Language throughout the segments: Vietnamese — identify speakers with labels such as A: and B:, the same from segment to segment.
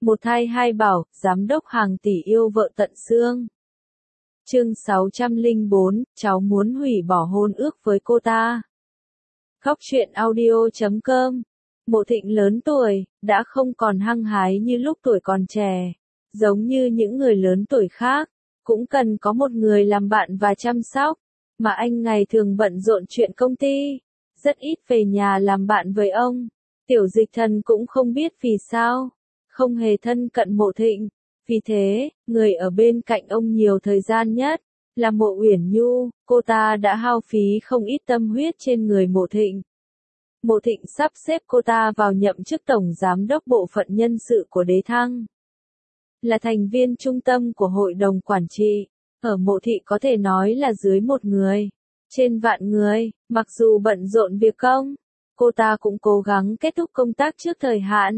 A: Một thai hai bảo, giám đốc hàng tỷ yêu vợ tận xương. Chương 604, cháu muốn hủy bỏ hôn ước với cô ta. Khóc chuyện audio.com. Mộ Thịnh lớn tuổi, đã không còn hăng hái như lúc tuổi còn trẻ. Giống như những người lớn tuổi khác, cũng cần có một người làm bạn và chăm sóc. Mà anh ngày thường bận rộn chuyện công ty, rất ít về nhà làm bạn với ông. Tiểu Dịch Thần cũng không biết vì sao, không hề thân cận Mộ Thịnh. Vì thế, người ở bên cạnh ông nhiều thời gian nhất là Mộ Uyển Nhu. Cô ta đã hao phí không ít tâm huyết trên người Mộ Thịnh. Mộ Thịnh sắp xếp cô ta vào nhậm chức tổng giám đốc bộ phận nhân sự của Đế Thăng, là thành viên trung tâm của hội đồng quản trị. Ở Mộ Thị có thể nói là dưới một người, trên vạn người. Mặc dù bận rộn việc công, cô ta cũng cố gắng kết thúc công tác trước thời hạn,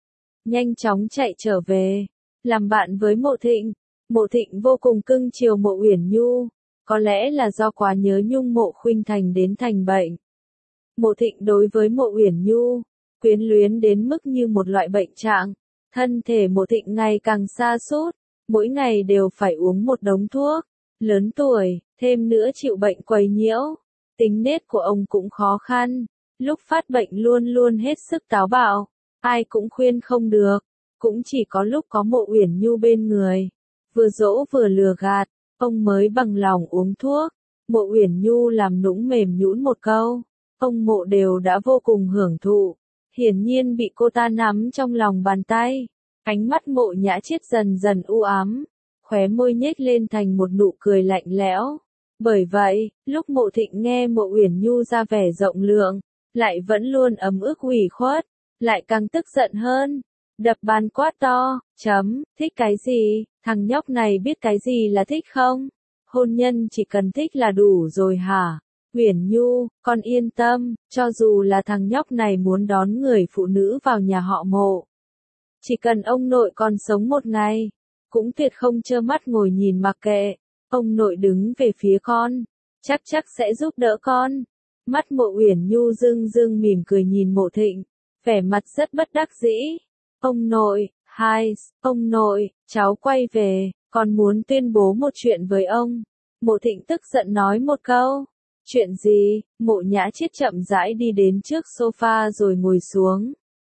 A: nhanh chóng chạy trở về, làm bạn với Mộ Thịnh. Mộ Thịnh vô cùng cưng chiều Mộ Uyển Nhu, có lẽ là do quá nhớ nhung Mộ Khuynh Thành đến thành bệnh. Mộ Thịnh đối với Mộ Uyển Nhu, quyến luyến đến mức như một loại bệnh trạng. Thân thể Mộ Thịnh ngày càng sa sút, mỗi ngày đều phải uống một đống thuốc. Lớn tuổi, thêm nữa chịu bệnh quấy nhiễu, tính nết của ông cũng khó khăn. Lúc phát bệnh luôn luôn hết sức táo bạo, ai cũng khuyên không được. Cũng chỉ có lúc có Mộ Uyển Nhu bên người, vừa dỗ vừa lừa gạt, ông mới bằng lòng uống thuốc. Mộ Uyển Nhu làm nũng mềm nhũn một câu, ông Mộ đều đã vô cùng hưởng thụ. Hiển nhiên bị cô ta nắm trong lòng bàn tay. Ánh mắt Mộ Nhã Chiết dần dần u ám, khóe môi nhếch lên thành một nụ cười lạnh lẽo. Bởi vậy, lúc Mộ Thịnh nghe Mộ Uyển Nhu ra vẻ rộng lượng, lại vẫn luôn ấm ức ủy khuất, lại càng tức giận hơn. Đập bàn quát to, thích cái gì, thằng nhóc này biết cái gì là thích không? Hôn nhân chỉ cần thích là đủ rồi hả? Uyển Nhu, con yên tâm, cho dù là thằng nhóc này muốn đón người phụ nữ vào nhà họ Mộ, chỉ cần ông nội còn sống một ngày, cũng tuyệt không trơ mắt ngồi nhìn mặc kệ. Ông nội đứng về phía con, chắc sẽ giúp đỡ con. Mắt Mộ Uyển Nhu rưng rưng mỉm cười nhìn Mộ Thịnh, vẻ mặt rất bất đắc dĩ. Ông nội, ông nội, cháu quay về, con muốn tuyên bố một chuyện với ông. Mộ Thịnh tức giận nói một câu. Chuyện gì? Mộ Nhã Chiết chậm rãi đi đến trước sofa rồi ngồi xuống.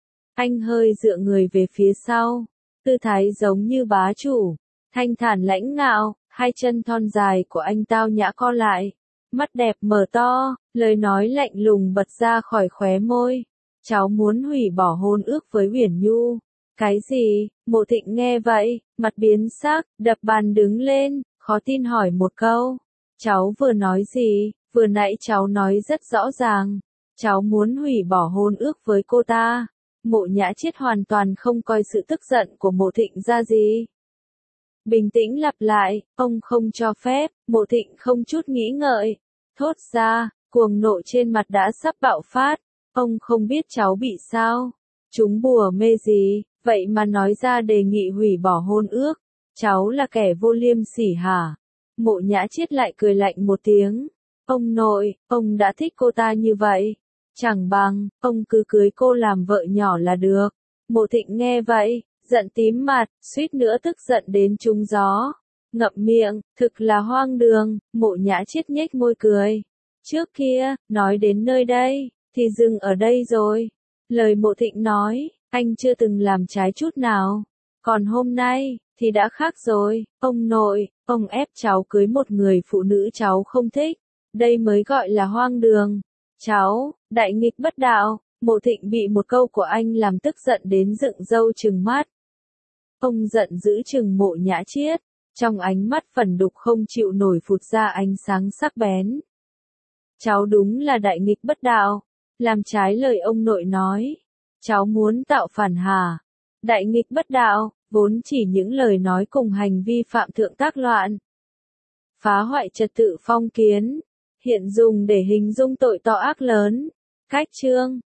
A: Anh hơi dựa người về phía sau, tư thái giống như bá chủ, thanh thản lãnh ngạo. Hai chân thon dài của anh tao nhã co lại, mắt đẹp mở to, lời nói lạnh lùng bật ra khỏi khóe môi. Cháu muốn hủy bỏ hôn ước với Uyển Nhu. Cái gì? Mộ Thịnh nghe vậy, mặt biến sắc, đập bàn đứng lên, khó tin hỏi một câu. Cháu vừa nói gì? Vừa nãy cháu nói rất rõ ràng, cháu muốn hủy bỏ hôn ước với cô ta. Mộ Nhã Chiết hoàn toàn không coi sự tức giận của Mộ Thịnh ra gì. Bình tĩnh lặp lại, ông không cho phép. Mộ Thịnh không chút nghĩ ngợi, thốt ra, cuồng nộ trên mặt đã sắp bạo phát. Ông không biết cháu bị sao, chúng bùa mê gì, vậy mà nói ra đề nghị hủy bỏ hôn ước. Cháu là kẻ vô liêm sỉ hả? Mộ Nhã Chiết lại cười lạnh một tiếng. Ông nội, ông đã thích cô ta như vậy, chẳng bằng, ông cứ cưới cô làm vợ nhỏ là được. Mộ Thịnh nghe vậy, giận tím mặt, suýt nữa tức giận đến trúng gió. Ngậm miệng, thực là hoang đường. Mộ Nhã Chiết nhếch môi cười. Trước kia, nói đến nơi đây, thì dừng ở đây rồi. Lời Mộ Thịnh nói, anh chưa từng làm trái chút nào. Còn hôm nay, thì đã khác rồi. Ông nội, ông ép cháu cưới một người phụ nữ cháu không thích. Đây mới gọi là hoang đường. Cháu, đại nghịch bất đạo. Mộ Thịnh bị một câu của anh làm tức giận đến dựng râu trừng mắt. Ông giận dữ trừng Mộ Nhã Chiết, trong ánh mắt phẫn đục không chịu nổi phụt ra ánh sáng sắc bén. Cháu đúng là đại nghịch bất đạo, làm trái lời ông nội nói. Cháu muốn tạo phản hả? Đại nghịch bất đạo, vốn chỉ những lời nói cùng hành vi phạm thượng tác loạn, phá hoại trật tự phong kiến, hiện dùng để hình dung tội to ác lớn. Cách chương